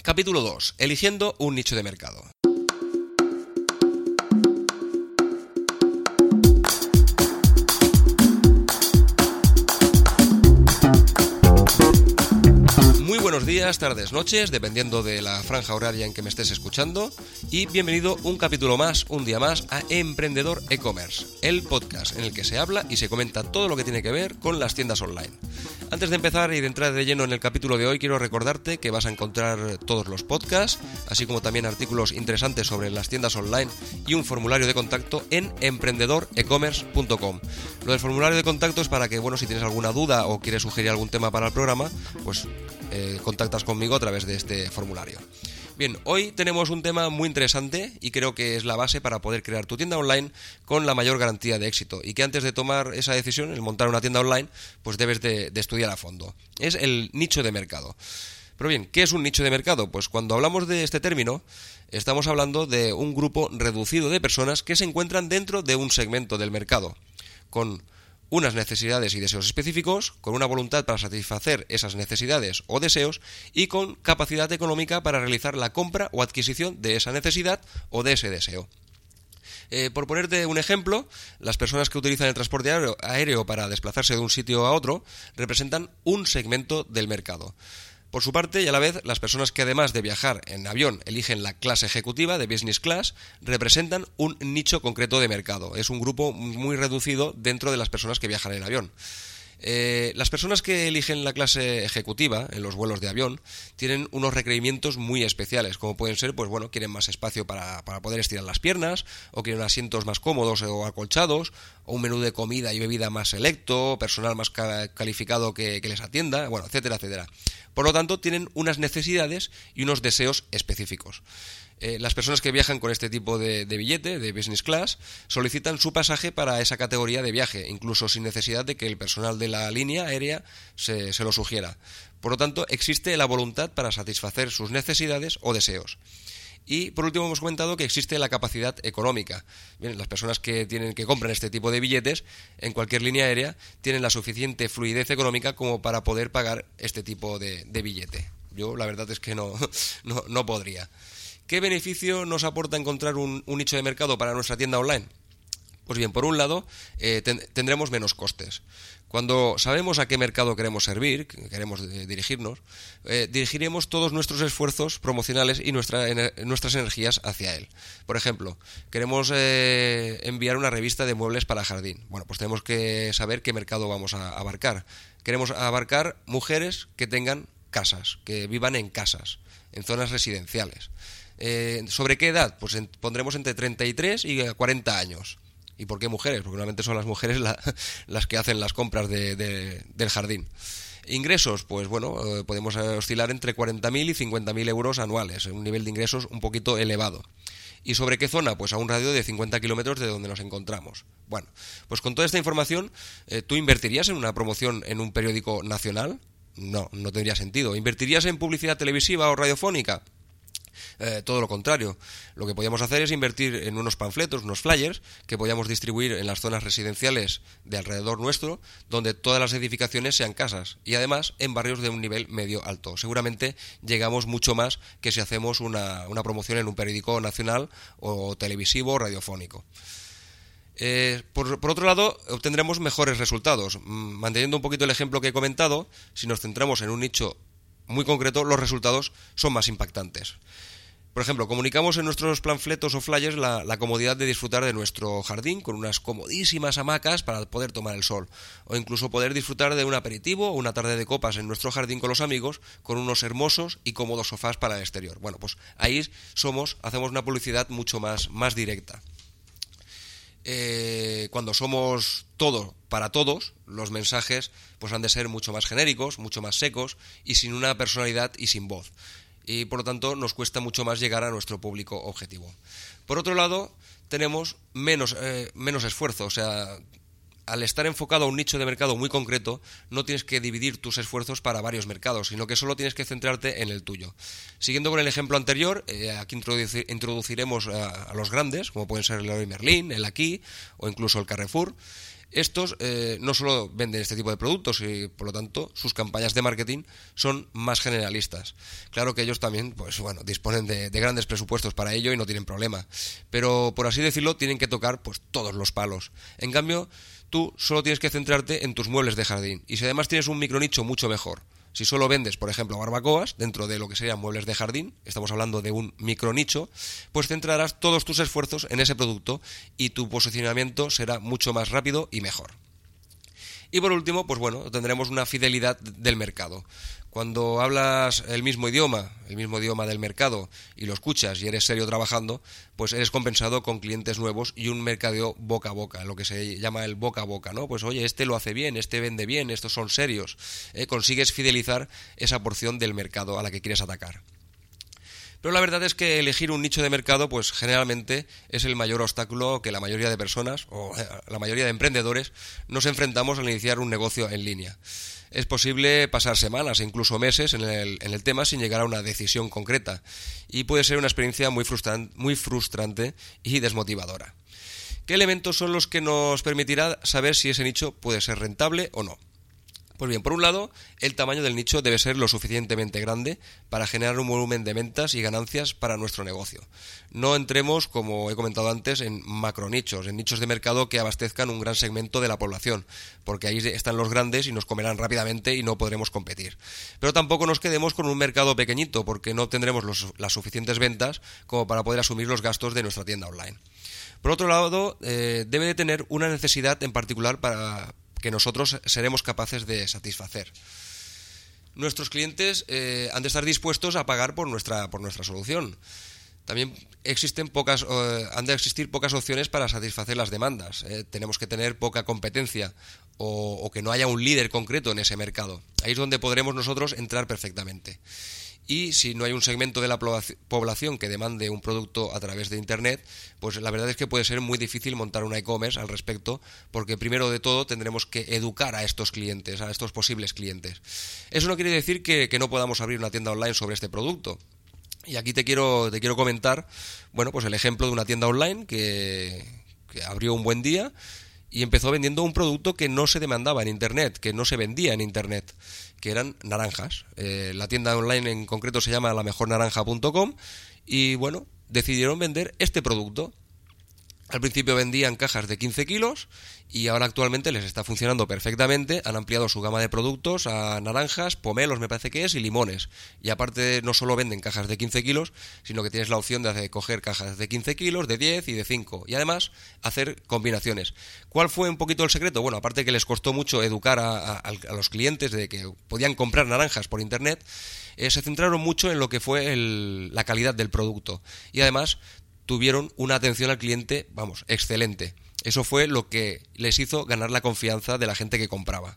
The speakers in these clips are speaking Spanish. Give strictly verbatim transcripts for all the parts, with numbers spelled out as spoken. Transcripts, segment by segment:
Capítulo dos. Eligiendo un nicho de mercado. Muy buenos días, tardes, noches, dependiendo de la franja horaria en que me estés escuchando, y bienvenido un capítulo más, un día más, a Emprendedor E-Commerce, el podcast en el que se habla y se comenta todo lo que tiene que ver con las tiendas online. Antes de empezar y de entrar de lleno en el capítulo de hoy, quiero recordarte que vas a encontrar todos los podcasts, así como también artículos interesantes sobre las tiendas online y un formulario de contacto en emprendedor e commerce punto com. Lo del formulario de contacto es para que, bueno, si tienes alguna duda o quieres sugerir algún tema para el programa, pues eh, contactas conmigo a través de este formulario. Bien, hoy tenemos un tema muy interesante y creo que es la base para poder crear tu tienda online con la mayor garantía de éxito, y que antes de tomar esa decisión, el montar una tienda online, pues debes de, de estudiar a fondo. Es el nicho de mercado. Pero bien, ¿qué es un nicho de mercado? Pues cuando hablamos de este término, estamos hablando de un grupo reducido de personas que se encuentran dentro de un segmento del mercado, con unas necesidades y deseos específicos, con una voluntad para satisfacer esas necesidades o deseos y con capacidad económica para realizar la compra o adquisición de esa necesidad o de ese deseo. Eh, por ponerte un ejemplo, las personas que utilizan el transporte aéreo, aéreo para desplazarse de un sitio a otro representan un segmento del mercado. Por su parte, y a la vez, las personas que además de viajar en avión eligen la clase ejecutiva de Business Class representan un nicho concreto de mercado. Es un grupo muy reducido dentro de las personas que viajan en avión. Eh, las personas que eligen la clase ejecutiva en los vuelos de avión tienen unos requerimientos muy especiales, como pueden ser, pues bueno, quieren más espacio para, para poder estirar las piernas, o quieren asientos más cómodos o acolchados, o un menú de comida y bebida más selecto, personal más ca- calificado que, que les atienda, bueno, etcétera, etcétera. Por lo tanto, tienen unas necesidades y unos deseos específicos. Eh, las personas que viajan con este tipo de, de billete, de business class, solicitan su pasaje para esa categoría de viaje, incluso sin necesidad de que el personal de la línea aérea se, se lo sugiera. Por lo tanto, existe la voluntad para satisfacer sus necesidades o deseos. Y por último hemos comentado que existe la capacidad económica. Bien, las personas que tienen que compran este tipo de billetes en cualquier línea aérea tienen la suficiente fluidez económica como para poder pagar este tipo de, de billete. Yo la verdad es que no, no, no podría. ¿Qué beneficio nos aporta encontrar un, un nicho de mercado para nuestra tienda online? Pues bien, por un lado, eh, ten, tendremos menos costes. Cuando sabemos a qué mercado queremos servir, queremos eh, dirigirnos, eh, dirigiremos todos nuestros esfuerzos promocionales y nuestra, ener, nuestras energías hacia él. Por ejemplo, queremos eh, enviar una revista de muebles para jardín. Bueno, pues tenemos que saber qué mercado vamos a abarcar. Queremos abarcar mujeres que tengan casas, que vivan en casas, en zonas residenciales. Eh, ¿Sobre qué edad? Pues en, pondremos entre treinta y tres y cuarenta años. ¿Y por qué mujeres? Porque normalmente son las mujeres la, las que hacen las compras de, de, del jardín. Ingresos, pues bueno, eh, podemos oscilar entre cuarenta mil y cincuenta mil euros anuales, un nivel de ingresos un poquito elevado. ¿Y sobre qué zona? Pues a un radio de cincuenta kilómetros de donde nos encontramos. Bueno, pues con toda esta información, eh, ¿tú invertirías en una promoción en un periódico nacional? No, no tendría sentido. ¿Invertirías en publicidad televisiva o radiofónica? Eh, todo lo contrario. Lo que podíamos hacer es invertir en unos panfletos, unos flyers que podíamos distribuir en las zonas residenciales de alrededor nuestro, donde todas las edificaciones sean casas, y además en barrios de un nivel medio alto. Seguramente llegamos mucho más que si hacemos una, una promoción en un periódico nacional o televisivo o radiofónico. Eh, por, por otro lado, obtendremos mejores resultados. Manteniendo un poquito el ejemplo que he comentado, si nos centramos en un nicho muy concreto, los resultados son más impactantes. Por ejemplo, comunicamos en nuestros panfletos o flyers la, la comodidad de disfrutar de nuestro jardín con unas comodísimas hamacas para poder tomar el sol, o incluso poder disfrutar de un aperitivo o una tarde de copas en nuestro jardín con los amigos con unos hermosos y cómodos sofás para el exterior. Bueno, pues ahí somos, hacemos una publicidad mucho más, más directa. Eh, cuando somos todo para todos, los mensajes pues han de ser mucho más genéricos, mucho más secos y sin una personalidad y sin voz. Y por lo tanto nos cuesta mucho más llegar a nuestro público objetivo. Por otro lado, tenemos menos, eh, menos esfuerzo, o sea, al estar enfocado a un nicho de mercado muy concreto, no tienes que dividir tus esfuerzos para varios mercados, sino que solo tienes que centrarte en el tuyo. Siguiendo con el ejemplo anterior, eh, aquí introducir, introduciremos a, a los grandes, como pueden ser el Leroy Merlin, el Aquí o incluso el Carrefour. Estos eh, no solo venden este tipo de productos y por lo tanto sus campañas de marketing son más generalistas. Claro que ellos también pues bueno, disponen de, de grandes presupuestos para ello y no tienen problema, pero por así decirlo tienen que tocar pues todos los palos. En cambio, tú solo tienes que centrarte en tus muebles de jardín y si además tienes un micronicho mucho mejor. Si solo vendes, por ejemplo, barbacoas, dentro de lo que serían muebles de jardín, estamos hablando de un micronicho, pues centrarás todos tus esfuerzos en ese producto y tu posicionamiento será mucho más rápido y mejor. Y por último, pues bueno, tendremos una fidelidad del mercado. Cuando hablas el mismo idioma, el mismo idioma del mercado y lo escuchas y eres serio trabajando, pues eres compensado con clientes nuevos y un mercadeo boca a boca, lo que se llama el boca a boca, ¿no? Pues oye, este lo hace bien, este vende bien, estos son serios. ¿eh? Consigues fidelizar esa porción del mercado a la que quieres atacar. Pero la verdad es que elegir un nicho de mercado, pues generalmente es el mayor obstáculo que la mayoría de personas, o la mayoría de emprendedores, nos enfrentamos al iniciar un negocio en línea. Es posible pasar semanas e incluso meses en el, en el tema sin llegar a una decisión concreta, y puede ser una experiencia muy frustran- muy frustrante y desmotivadora. ¿Qué elementos son los que nos permitirá saber si ese nicho puede ser rentable o no? Pues bien, por un lado, el tamaño del nicho debe ser lo suficientemente grande para generar un volumen de ventas y ganancias para nuestro negocio. No entremos, como he comentado antes, en macronichos, en nichos de mercado que abastezcan un gran segmento de la población, porque ahí están los grandes y nos comerán rápidamente y no podremos competir. Pero tampoco nos quedemos con un mercado pequeñito, porque no obtendremos los, las suficientes ventas como para poder asumir los gastos de nuestra tienda online. Por otro lado, eh, debe de tener una necesidad en particular para que nosotros seremos capaces de satisfacer. Nuestros clientes eh, han de estar dispuestos a pagar por nuestra, por nuestra solución. También existen pocas, eh, han de existir pocas opciones para satisfacer las demandas. Eh, tenemos que tener poca competencia o, o que no haya un líder concreto en ese mercado. Ahí es donde podremos nosotros entrar perfectamente. Y si no hay un segmento de la población que demande un producto a través de Internet, pues la verdad es que puede ser muy difícil montar un e-commerce al respecto, porque primero de todo tendremos que educar a estos clientes, a estos posibles clientes. Eso no quiere decir que, que no podamos abrir una tienda online sobre este producto. Y aquí te quiero, te quiero comentar, bueno, pues el ejemplo de una tienda online que, que abrió un buen día y empezó vendiendo un producto que no se demandaba en Internet, que no se vendía en Internet, que eran naranjas. Eh, la tienda online en concreto se llama la mejor naranja punto com y bueno, decidieron vender este producto. Al principio vendían cajas de quince kilos y ahora actualmente les está funcionando perfectamente. Han ampliado su gama de productos a naranjas, pomelos me parece que es, y limones. Y aparte no solo venden cajas de quince kilos, sino que tienes la opción de coger cajas de quince kilos, de diez y de cinco. Y además hacer combinaciones. ¿Cuál fue un poquito el secreto? Bueno, aparte que les costó mucho educar a, a, a los clientes de que podían comprar naranjas por internet, eh, se centraron mucho en lo que fue el, la calidad del producto. Y además tuvieron una atención al cliente, vamos, excelente. Eso fue lo que les hizo ganar la confianza de la gente que compraba.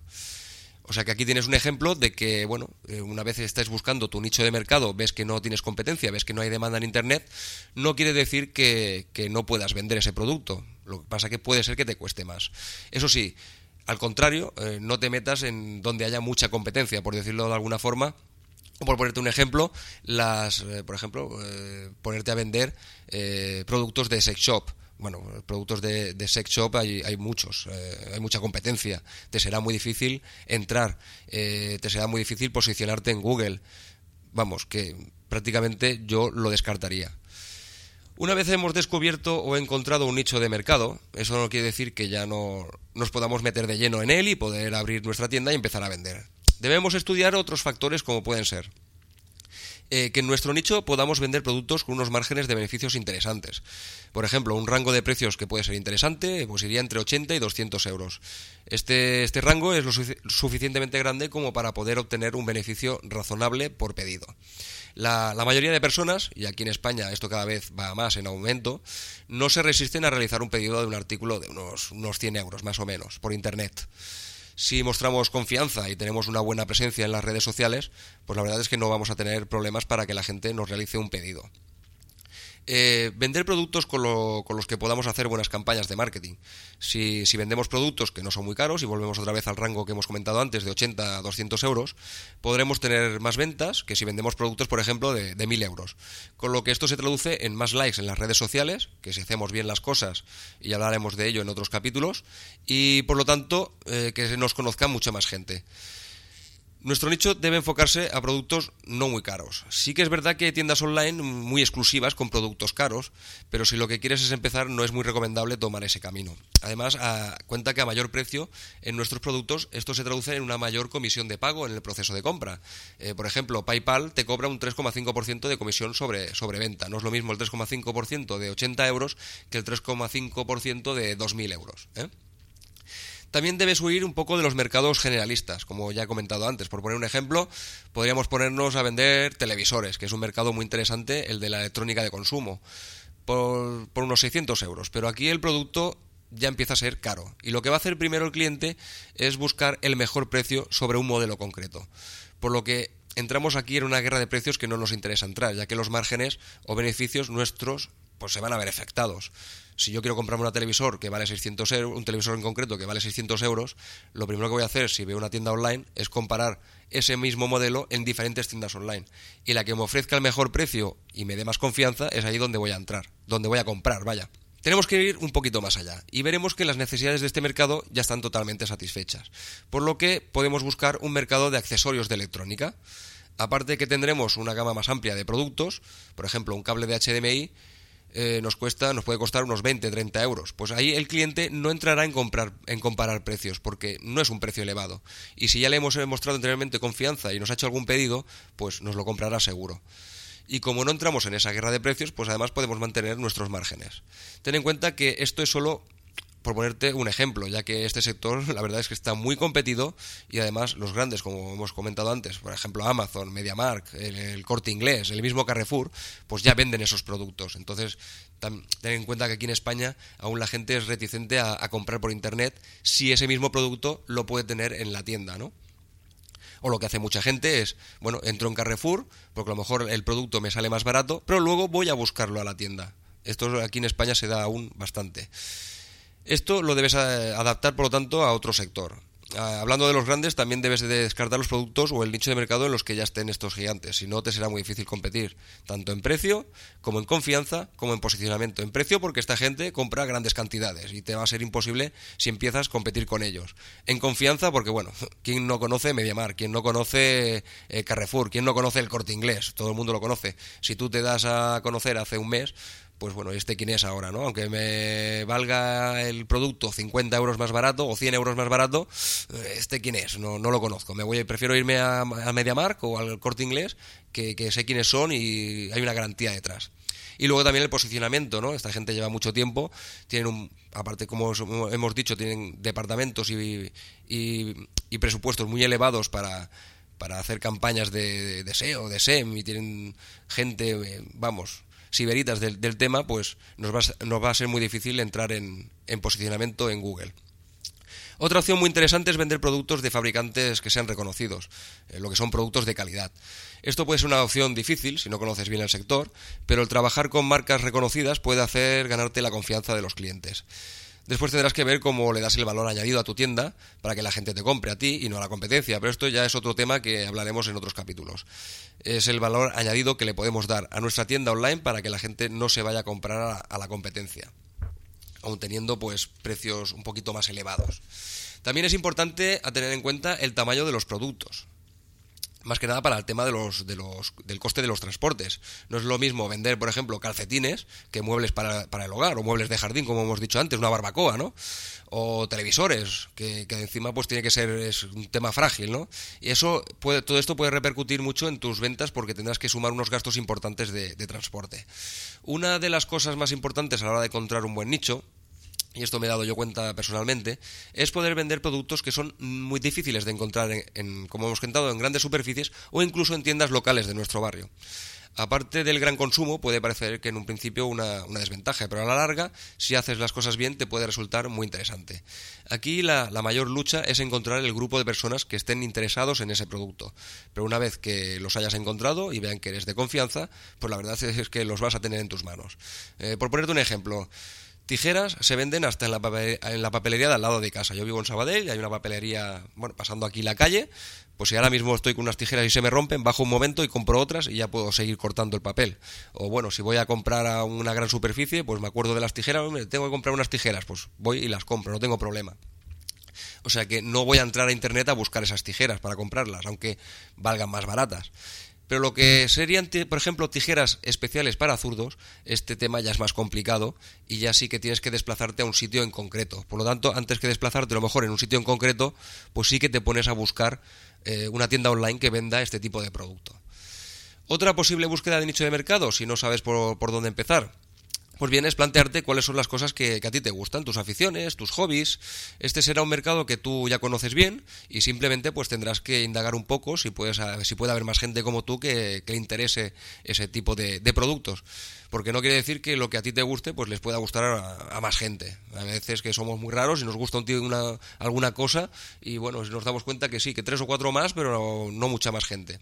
O sea que aquí tienes un ejemplo de que, bueno, una vez estés buscando tu nicho de mercado, ves que no tienes competencia, ves que no hay demanda en Internet, no quiere decir que, que no puedas vender ese producto. Lo que pasa que puede ser que te cueste más. Eso sí, al contrario, eh, no te metas en donde haya mucha competencia, por decirlo de alguna forma. O por ponerte un ejemplo, las, eh, por ejemplo, eh, ponerte a vender eh, productos de sex shop. Bueno, productos de, de sex shop hay, hay muchos, eh, hay mucha competencia. Te será muy difícil entrar, eh, te será muy difícil posicionarte en Google. Vamos, que prácticamente yo lo descartaría. Una vez hemos descubierto o encontrado un nicho de mercado, eso no quiere decir que ya no nos podamos meter de lleno en él y poder abrir nuestra tienda y empezar a vender. Debemos estudiar otros factores como pueden ser eh, que en nuestro nicho podamos vender productos con unos márgenes de beneficios interesantes. Por ejemplo, un rango de precios que puede ser interesante pues iría entre ochenta y doscientos euros. Este, este rango es lo sufic- suficientemente grande como para poder obtener un beneficio razonable por pedido. La, la mayoría de personas, y aquí en España esto cada vez va más en aumento, no se resisten a realizar un pedido de un artículo de unos, unos cien euros más o menos por internet. Si mostramos confianza y tenemos una buena presencia en las redes sociales, pues la verdad es que no vamos a tener problemas para que la gente nos realice un pedido. Eh, vender productos con, lo, con los que podamos hacer buenas campañas de marketing. Si, si vendemos productos que no son muy caros y volvemos otra vez al rango que hemos comentado antes de ochenta a doscientos euros, podremos tener más ventas que si vendemos productos, por ejemplo, de, de mil euros. Con lo que esto se traduce en más likes en las redes sociales, que si hacemos bien las cosas, y hablaremos de ello en otros capítulos, y por lo tanto eh, que nos conozca mucha más gente. Nuestro nicho debe enfocarse a productos no muy caros. Sí que es verdad que hay tiendas online muy exclusivas con productos caros, pero si lo que quieres es empezar no es muy recomendable tomar ese camino. Además, a cuenta que a mayor precio en nuestros productos esto se traduce en una mayor comisión de pago en el proceso de compra. Eh, por ejemplo, PayPal te cobra un tres coma cinco por ciento de comisión sobre, sobre venta. No es lo mismo el tres coma cinco por ciento de ochenta euros que el tres coma cinco por ciento de dos mil euros, ¿eh? También debes huir un poco de los mercados generalistas, como ya he comentado antes. Por poner un ejemplo, podríamos ponernos a vender televisores, que es un mercado muy interesante, el de la electrónica de consumo, por, por unos seiscientos euros. Pero aquí el producto ya empieza a ser caro. Y lo que va a hacer primero el cliente es buscar el mejor precio sobre un modelo concreto. Por lo que entramos aquí en una guerra de precios que no nos interesa entrar, ya que los márgenes o beneficios nuestros pues se van a ver afectados. Si yo quiero comprarme una televisor que vale seiscientos euros, un televisor en concreto que vale seiscientos euros, lo primero que voy a hacer si veo una tienda online es comparar ese mismo modelo en diferentes tiendas online. Y la que me ofrezca el mejor precio y me dé más confianza es ahí donde voy a entrar, donde voy a comprar, vaya. Tenemos que ir un poquito más allá y veremos que las necesidades de este mercado ya están totalmente satisfechas, por lo que podemos buscar un mercado de accesorios de electrónica. Aparte que tendremos una gama más amplia de productos, por ejemplo un cable de H D M I, Eh, nos cuesta, nos puede costar unos veinte a treinta euros. Pues ahí el cliente no entrará en comprar, en comparar precios, porque no es un precio elevado. Y si ya le hemos mostrado anteriormente confianza y nos ha hecho algún pedido, pues nos lo comprará seguro. Y como no entramos en esa guerra de precios, pues además podemos mantener nuestros márgenes. Ten en cuenta que esto es solo por ponerte un ejemplo, ya que este sector la verdad es que está muy competido y además los grandes, como hemos comentado antes, por ejemplo Amazon, MediaMarkt, el, el Corte Inglés, el mismo Carrefour, pues ya venden esos productos. Entonces, ten en cuenta que aquí en España aún la gente es reticente a, a comprar por internet si ese mismo producto lo puede tener en la tienda, ¿no? O lo que hace mucha gente es, bueno, entro en Carrefour, porque a lo mejor el producto me sale más barato, pero luego voy a buscarlo a la tienda. Esto aquí en España se da aún bastante. Esto lo debes adaptar, por lo tanto, a otro sector. Hablando de los grandes, también debes de descartar los productos o el nicho de mercado en los que ya estén estos gigantes, si no te será muy difícil competir, tanto en precio, como en confianza, como en posicionamiento. En precio porque esta gente compra grandes cantidades y te va a ser imposible si empiezas a competir con ellos. En confianza porque, bueno, ¿quién no conoce MediaMarkt? ¿Quién no conoce eh, Carrefour? ¿Quién no conoce el Corte Inglés? Todo el mundo lo conoce. Si tú te das a conocer hace un mes, pues bueno, este quién es ahora, ¿no? Aunque me valga el producto cincuenta euros más barato o cien euros más barato, este quién es, no, no lo conozco. Me voy, prefiero irme a, a MediaMarkt o al Corte Inglés, que, que sé quiénes son y hay una garantía detrás. Y luego también el posicionamiento, ¿no? Esta gente lleva mucho tiempo, tienen un, aparte como hemos dicho, tienen departamentos y, y, y presupuestos muy elevados para, para hacer campañas de, de S E O, de S E M, y tienen gente, vamos, siberitas del, del tema, pues nos va, nos va a ser muy difícil entrar en, en posicionamiento en Google. Otra opción muy interesante es vender productos de fabricantes que sean reconocidos, eh, lo que son productos de calidad. Esto puede ser una opción difícil si no conoces bien el sector, pero el trabajar con marcas reconocidas puede hacer ganarte la confianza de los clientes. Después tendrás que ver cómo le das el valor añadido a tu tienda para que la gente te compre a ti y no a la competencia, pero esto ya es otro tema que hablaremos en otros capítulos. Es el valor añadido que le podemos dar a nuestra tienda online para que la gente no se vaya a comprar a, a la competencia, aun teniendo pues precios un poquito más elevados. También es importante a tener en cuenta el tamaño de los productos. Más que nada para el tema de los, de los, del coste de los transportes. No es lo mismo vender, por ejemplo, calcetines que muebles para, para el hogar, o muebles de jardín, como hemos dicho antes, una barbacoa, ¿no? O televisores, que, que encima pues tiene que ser, es un tema frágil, ¿no? Y eso puede, todo esto puede repercutir mucho en tus ventas porque tendrás que sumar unos gastos importantes de, de transporte. Una de las cosas más importantes a la hora de encontrar un buen nicho, y esto me he dado yo cuenta personalmente, es poder vender productos que son muy difíciles de encontrar, en, en, como hemos comentado, en grandes superficies o incluso en tiendas locales de nuestro barrio. aparte del gran consumo, puede parecer que en un principio una, una desventaja, pero a la larga, si haces las cosas bien, te puede resultar muy interesante. Aquí la, la mayor lucha es encontrar el grupo de personas que estén interesados en ese producto. Pero una vez que los hayas encontrado y vean que eres de confianza, pues la verdad es que los vas a tener en tus manos. Eh, por ponerte un ejemplo, tijeras se venden hasta en la, papel, en la papelería de al lado de casa. Yo vivo en Sabadell y hay una papelería, bueno, pasando aquí la calle. Pues si ahora mismo estoy con unas tijeras y se me rompen, bajo un momento y compro otras y ya puedo seguir cortando el papel. O bueno, si voy a comprar a una gran superficie, pues me acuerdo de las tijeras, tengo que comprar unas tijeras, pues voy y las compro, no tengo problema. O sea que no voy a entrar a internet a buscar esas tijeras para comprarlas, aunque valgan más baratas. Pero lo que serían, por ejemplo, tijeras especiales para zurdos, este tema ya es más complicado y ya sí que tienes que desplazarte a un sitio en concreto. Por lo tanto, antes que desplazarte a lo mejor en un sitio en concreto, pues sí que te pones a buscar eh, una tienda online que venda este tipo de producto. Otra posible búsqueda de nicho de mercado, si no sabes por, por dónde empezar, pues bien, es plantearte cuáles son las cosas que, que a ti te gustan, tus aficiones, tus hobbies. Este será un mercado que tú ya conoces bien y simplemente pues tendrás que indagar un poco si, puedes, si puede haber más gente como tú que, que le interese ese tipo de, de productos. Porque no quiere decir que lo que a ti te guste pues les pueda gustar a, a más gente. A veces que somos muy raros y nos gusta un tío una, alguna cosa y bueno, nos damos cuenta que sí, que tres o cuatro más, pero no, no mucha más gente.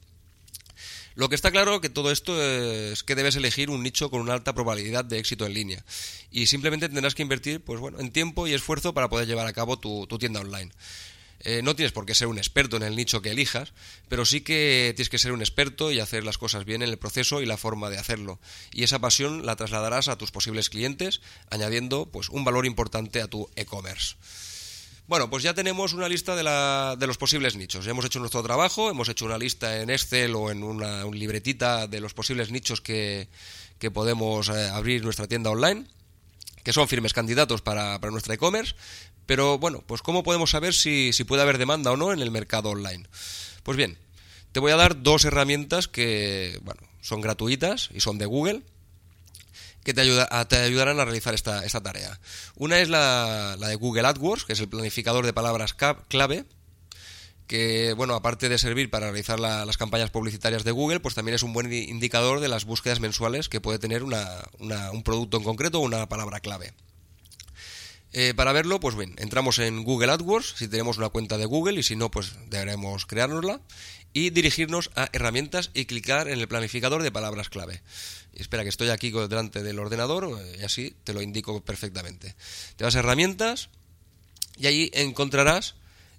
Lo que está claro que todo esto es que debes elegir un nicho con una alta probabilidad de éxito en línea y simplemente tendrás que invertir pues bueno, en tiempo y esfuerzo para poder llevar a cabo tu, tu tienda online. Eh, no tienes por qué ser un experto en el nicho que elijas, pero sí que tienes que ser un experto y hacer las cosas bien en el proceso y la forma de hacerlo. Y esa pasión la trasladarás a tus posibles clientes, añadiendo pues un valor importante a tu e-commerce. Bueno, pues ya tenemos una lista de, la, de los posibles nichos. Ya hemos hecho nuestro trabajo, hemos hecho una lista en Excel o en una un libretita de los posibles nichos que, que podemos eh, abrir nuestra tienda online, que son firmes candidatos para, para nuestra e-commerce. Pero bueno, pues ¿cómo podemos saber si, si puede haber demanda o no en el mercado online? Pues bien, te voy a dar dos herramientas que bueno, son gratuitas y son de Google, que te, ayuda, te ayudarán a realizar esta, esta tarea. Una es la, la de Google AdWords, que es el planificador de palabras clave, que, bueno, aparte de servir para realizar la, las campañas publicitarias de Google, pues también es un buen indicador de las búsquedas mensuales que puede tener una, una, un producto en concreto o una palabra clave. Eh, para verlo, pues bien, entramos en Google AdWords, si tenemos una cuenta de Google, y si no, pues deberemos creárnosla, y dirigirnos a herramientas y clicar en el planificador de palabras clave. Y espera, que estoy aquí delante del ordenador y así te lo indico perfectamente. Te vas a herramientas y allí encontrarás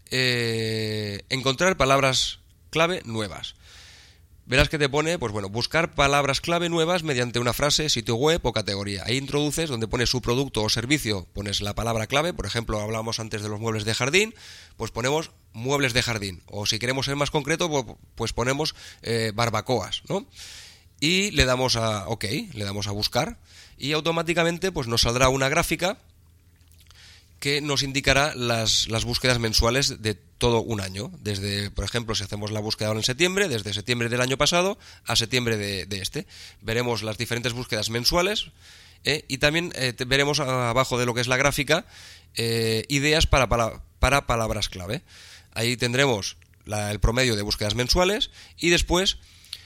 eh, encontrar palabras clave nuevas. Verás que te pone, pues bueno, buscar palabras clave nuevas mediante una frase, sitio web o categoría. Ahí introduces donde pones su producto o servicio, pones la palabra clave. Por ejemplo, hablábamos antes de los muebles de jardín, pues ponemos muebles de jardín. O si queremos ser más concreto, pues ponemos eh, barbacoas, ¿no? Y le damos a OK, le damos a buscar y automáticamente pues nos saldrá una gráfica que nos indicará las, las búsquedas mensuales de todo un año. Desde, por ejemplo, si hacemos la búsqueda ahora en septiembre, desde septiembre del año pasado a septiembre de, de este. Veremos las diferentes búsquedas mensuales eh, y también eh, veremos abajo de lo que es la gráfica eh, ideas para, para, para palabras clave. Ahí tendremos la, el promedio de búsquedas mensuales y después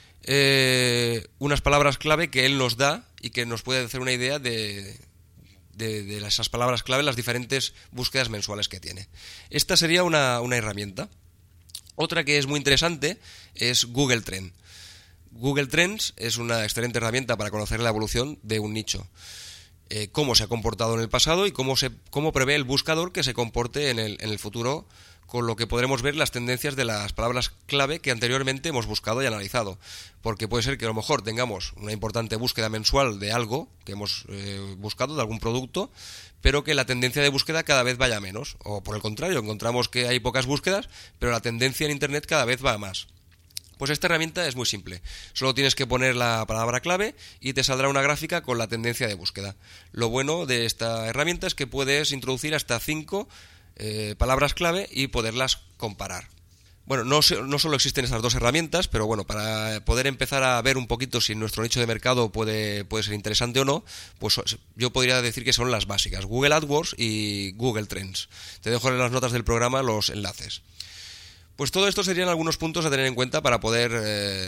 eh, unas palabras clave que él nos da y que nos puede hacer una idea de... De, de esas palabras clave, las diferentes búsquedas mensuales que tiene. Esta sería una, una herramienta. Otra que es muy interesante es Google Trends. Google Trends es una excelente herramienta para conocer la evolución de un nicho. Eh, cómo se ha comportado en el pasado y cómo, se, cómo prevé el buscador que se comporte en el, en el futuro, con lo que podremos ver las tendencias de las palabras clave que anteriormente hemos buscado y analizado. Porque puede ser que a lo mejor tengamos una importante búsqueda mensual de algo que hemos eh, buscado, de algún producto, pero que la tendencia de búsqueda cada vez vaya menos. O por el contrario, encontramos que hay pocas búsquedas, pero la tendencia en Internet cada vez va a más. Pues esta herramienta es muy simple. Solo tienes que poner la palabra clave y te saldrá una gráfica con la tendencia de búsqueda. Lo bueno de esta herramienta es que puedes introducir hasta cinco Eh, palabras clave y poderlas comparar. Bueno, no, no solo existen estas dos herramientas, pero bueno, para poder empezar a ver un poquito si nuestro nicho de mercado puede, puede ser interesante o no, pues yo podría decir que son las básicas, Google AdWords y Google Trends. Te dejo en las notas del programa los enlaces. Pues todo esto serían algunos puntos a tener en cuenta para poder, eh,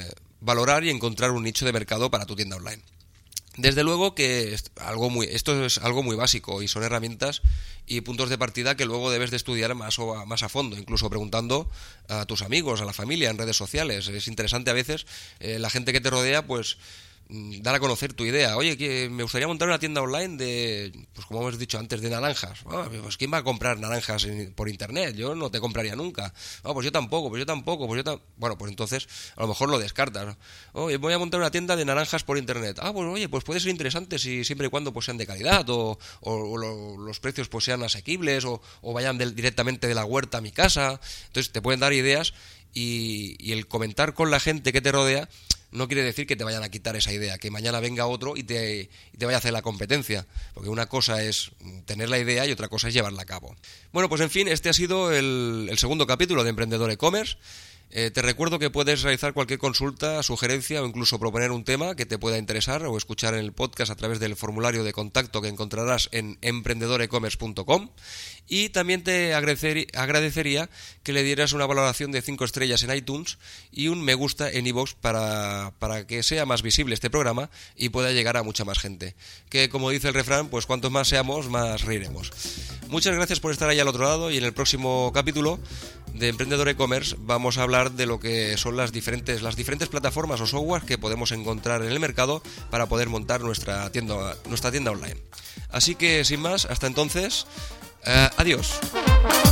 valorar y encontrar un nicho de mercado para tu tienda online. Desde luego que algo muy, esto es algo muy básico y son herramientas y puntos de partida que luego debes de estudiar más, o a, más a fondo, incluso preguntando a tus amigos, a la familia, en redes sociales. Es interesante a veces, eh, la gente que te rodea, pues dar a conocer tu idea. Oye, que me gustaría montar una tienda online de, pues como hemos dicho antes, de naranjas. Oh, pues ¿quién va a comprar naranjas en, por internet? Yo no te compraría nunca. Oh, pues yo tampoco, pues yo tampoco, pues yo tam Bueno, pues entonces a lo mejor lo descartas. Oye, voy a montar una tienda de naranjas por internet. Ah, pues oye, pues puede ser interesante si siempre y cuando pues sean de calidad o, o, o lo, los precios pues sean asequibles o, o vayan del, directamente de la huerta a mi casa. Entonces te pueden dar ideas y, y el comentar con la gente que te rodea no quiere decir que te vayan a quitar esa idea, que mañana venga otro y te, y te vaya a hacer la competencia, porque una cosa es tener la idea y otra cosa es llevarla a cabo. Bueno, pues en fin, este ha sido el, el segundo capítulo de Emprendedor E-Commerce. Eh, te recuerdo que puedes realizar cualquier consulta, sugerencia o incluso proponer un tema que te pueda interesar o escuchar en el podcast a través del formulario de contacto que encontrarás en emprendedor e commerce punto com, y también te agradecer, agradecería que le dieras una valoración de cinco estrellas en iTunes y un me gusta en iVoox para, para que sea más visible este programa y pueda llegar a mucha más gente. Que como dice el refrán, pues cuantos más seamos, más reiremos. Muchas gracias por estar ahí al otro lado y en el próximo capítulo de Emprendedor E-Commerce vamos a hablar de lo que son las diferentes, las diferentes plataformas o software que podemos encontrar en el mercado para poder montar nuestra tienda, nuestra tienda online. Así que sin más, hasta entonces, eh, adiós.